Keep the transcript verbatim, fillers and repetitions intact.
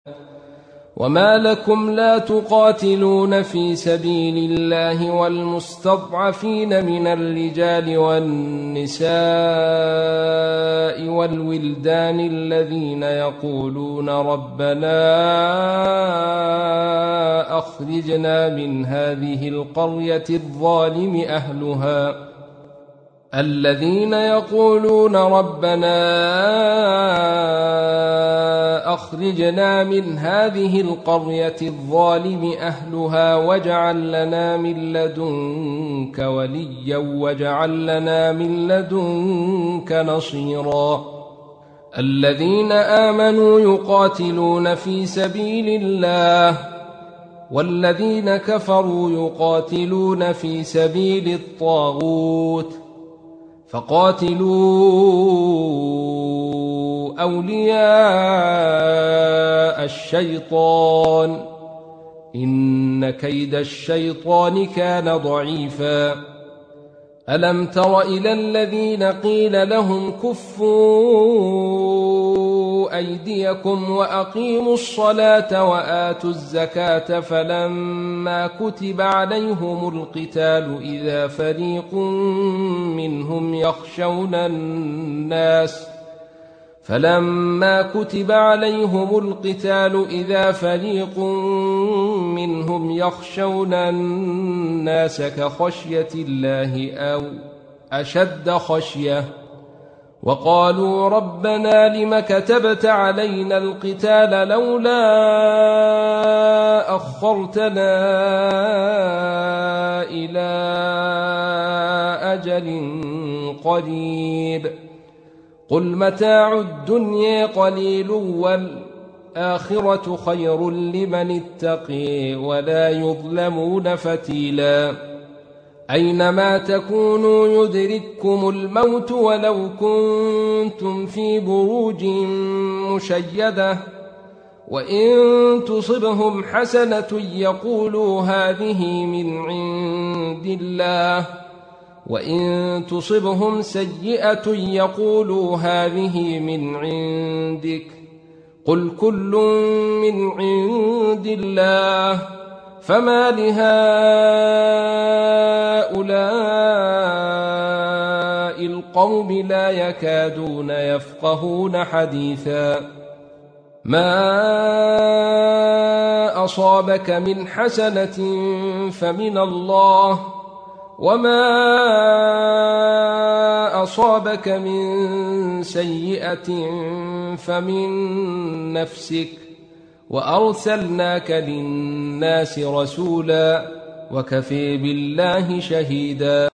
وما لكم لا تقاتلون في سبيل الله والمستضعفين من الرجال والنساء والولدان الذين يقولون ربنا أخرجنا من هذه القرية الظالم أهلها الذين يقولون ربنا أخرجنا من هذه القرية الظالم أهلها واجعل لنا من لدنك وليا واجعل لنا من لدنك نصيرا الذين آمنوا يقاتلون في سبيل الله والذين كفروا يقاتلون في سبيل الطاغوت فقاتلوا أولياء الشيطان إن كيد الشيطان كان ضعيفا ألم تر إلى الذين قيل لهم كفوا أيديكم وأقيموا الصلاة وآتوا الزكاة فلما كتب عليهم القتال إذا فريق منهم يخشون الناس فلما كتب عليهم القتال إذا فريق منهم يخشون الناس كخشية الله أو أشد خشية وقالوا ربنا لم كتبت علينا القتال لولا أخرتنا إلى أجل قريب قل متاع الدنيا قليل والآخرة خير لمن اتقي ولا يظلمون فتيلا أينما تكونوا يدرككم الموت ولو كنتم في بروج مشيدة وإن تصبهم حسنة يقولوا هذه من عند الله وإن تصبهم سيئة يقولوا هذه من عندك قل كل من عند الله فما لهؤلاء القوم لا يكادون يفقهون حديثا ما أصابك من حسنة فمن الله وما أصابك من سيئة فمن نفسك وأرسلناك للناس رسولا وكفى بالله شهيدا